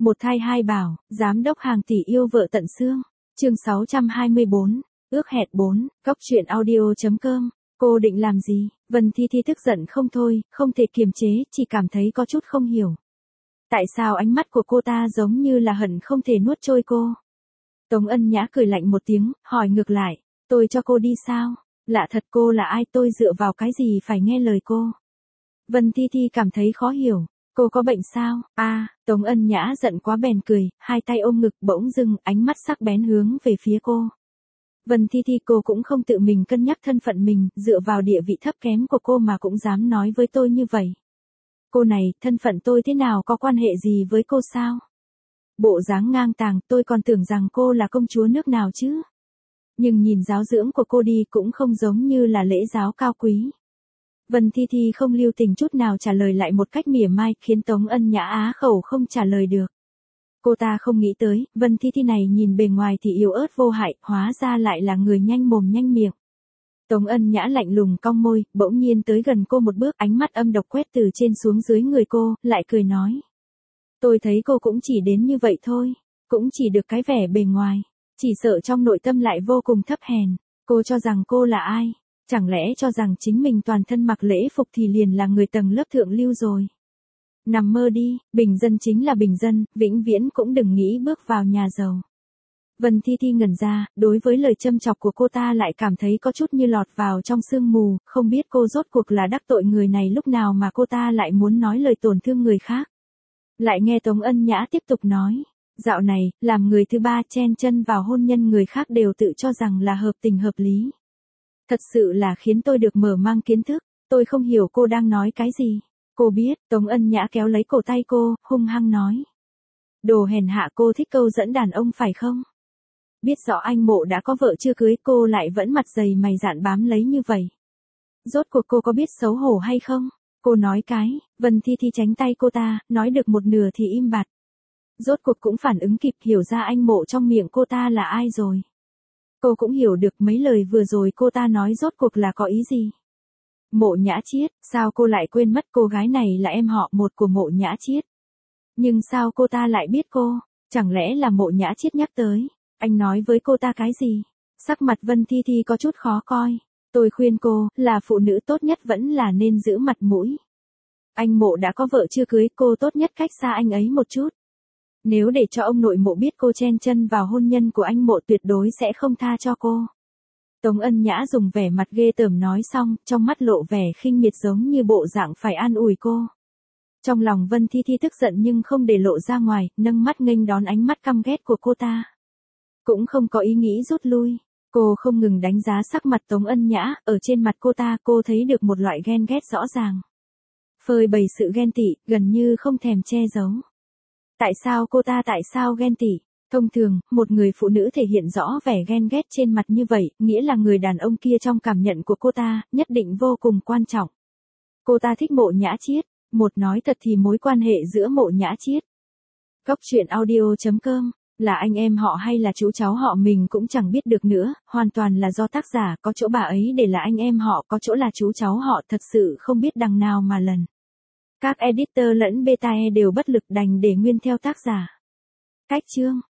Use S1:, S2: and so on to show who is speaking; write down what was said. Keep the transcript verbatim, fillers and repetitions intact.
S1: Một thai hai bảo, giám đốc hàng tỷ yêu vợ tận xương. Chương sáu trăm hai mươi bốn, ước hẹn bốn, cóc truyện audio chấm com. Cô định làm gì? Vân Thi Thi tức giận không thôi, không thể kiềm chế, chỉ cảm thấy có chút không hiểu. Tại sao ánh mắt của cô ta giống như là hận không thể nuốt trôi cô? Tống Ân Nhã cười lạnh một tiếng, hỏi ngược lại, tôi cho cô đi sao? Lạ thật, cô là ai, tôi dựa vào cái gì phải nghe lời cô? Vân Thi Thi cảm thấy khó hiểu. Cô có bệnh sao? A, à, Tống Ân Nhã giận quá bèn cười, hai tay ôm ngực, bỗng dưng ánh mắt sắc bén hướng về phía cô. Vân Thi Thi, cô cũng không tự mình cân nhắc thân phận mình, dựa vào địa vị thấp kém của cô mà cũng dám nói với tôi như vậy. Cô này, thân phận tôi thế nào có quan hệ gì với cô sao? Bộ dáng ngang tàng, tôi còn tưởng rằng cô là công chúa nước nào chứ. Nhưng nhìn giáo dưỡng của cô đi cũng không giống như là lễ giáo cao quý. Vân Thi Thi không lưu tình chút nào trả lời lại một cách mỉa mai, khiến Tống Ân Nhã á khẩu không trả lời được. Cô ta không nghĩ tới, Vân Thi Thi này nhìn bề ngoài thì yếu ớt vô hại, hóa ra lại là người nhanh mồm nhanh miệng. Tống Ân Nhã lạnh lùng cong môi, bỗng nhiên tới gần cô một bước, ánh mắt âm độc quét từ trên xuống dưới người cô, lại cười nói. Tôi thấy cô cũng chỉ đến như vậy thôi, cũng chỉ được cái vẻ bề ngoài, chỉ sợ trong nội tâm lại vô cùng thấp hèn. Cô cho rằng cô là ai? Chẳng lẽ cho rằng chính mình toàn thân mặc lễ phục thì liền là người tầng lớp thượng lưu rồi? Nằm mơ đi, bình dân chính là bình dân, vĩnh viễn cũng đừng nghĩ bước vào nhà giàu. Vân Thi Thi ngẩn ra, đối với lời châm chọc của cô ta lại cảm thấy có chút như lọt vào trong sương mù, không biết cô rốt cuộc là đắc tội người này lúc nào mà cô ta lại muốn nói lời tổn thương người khác. Lại nghe Tống Ân Nhã tiếp tục nói, dạo này, làm người thứ ba chen chân vào hôn nhân người khác đều tự cho rằng là hợp tình hợp lý. Thật sự là khiến tôi được mở mang kiến thức, tôi không hiểu cô đang nói cái gì. Cô biết, Tống Ân Nhã kéo lấy cổ tay cô, hung hăng nói. Đồ hèn hạ, cô thích câu dẫn đàn ông phải không? Biết rõ anh Mộ đã có vợ chưa cưới, cô lại vẫn mặt dày mày dạn bám lấy như vậy. Rốt cuộc cô có biết xấu hổ hay không? Cô nói cái, Vân Thi Thi tránh tay cô ta, nói được một nửa thì im bặt. Rốt cuộc cũng phản ứng kịp, hiểu ra anh Mộ trong miệng cô ta là ai rồi. Cô cũng hiểu được mấy lời vừa rồi cô ta nói rốt cuộc là có ý gì. Mộ Nhã Chiết, sao cô lại quên mất cô gái này là em họ một của Mộ Nhã Chiết? Nhưng sao cô ta lại biết cô? Chẳng lẽ là Mộ Nhã Chiết nhắc tới? Anh nói với cô ta cái gì? Sắc mặt Vân Thi Thi có chút khó coi. Tôi khuyên cô, là phụ nữ tốt nhất vẫn là nên giữ mặt mũi. Anh Mộ đã có vợ chưa cưới, cô tốt nhất cách xa anh ấy một chút. Nếu để cho ông nội Mộ biết cô chen chân vào hôn nhân của anh Mộ, tuyệt đối sẽ không tha cho cô. Tống Ân Nhã dùng vẻ mặt ghê tởm nói xong, trong mắt lộ vẻ khinh miệt giống như bộ dạng phải an ủi cô. Trong lòng Vân Thi Thi tức giận nhưng không để lộ ra ngoài, nâng mắt nghênh đón ánh mắt căm ghét của cô ta. Cũng không có ý nghĩ rút lui, cô không ngừng đánh giá sắc mặt Tống Ân Nhã, ở trên mặt cô ta cô thấy được một loại ghen ghét rõ ràng. Phơi bày sự ghen tị, gần như không thèm che giấu. Tại sao cô ta tại sao ghen tị? Thông thường, một người phụ nữ thể hiện rõ vẻ ghen ghét trên mặt như vậy, nghĩa là người đàn ông kia trong cảm nhận của cô ta, nhất định vô cùng quan trọng. Cô ta thích Mộ Nhã Chiết, một nói thật thì mối quan hệ giữa Mộ Nhã Chiết. Cóc truyện audio chấm com, là anh em họ hay là chú cháu họ mình cũng chẳng biết được nữa, hoàn toàn là do tác giả, có chỗ bà ấy để là anh em họ, có chỗ là chú cháu họ, thật sự không biết đằng nào mà lần. Các editor lẫn beta e đều bất lực đành để nguyên theo tác giả. Cách chương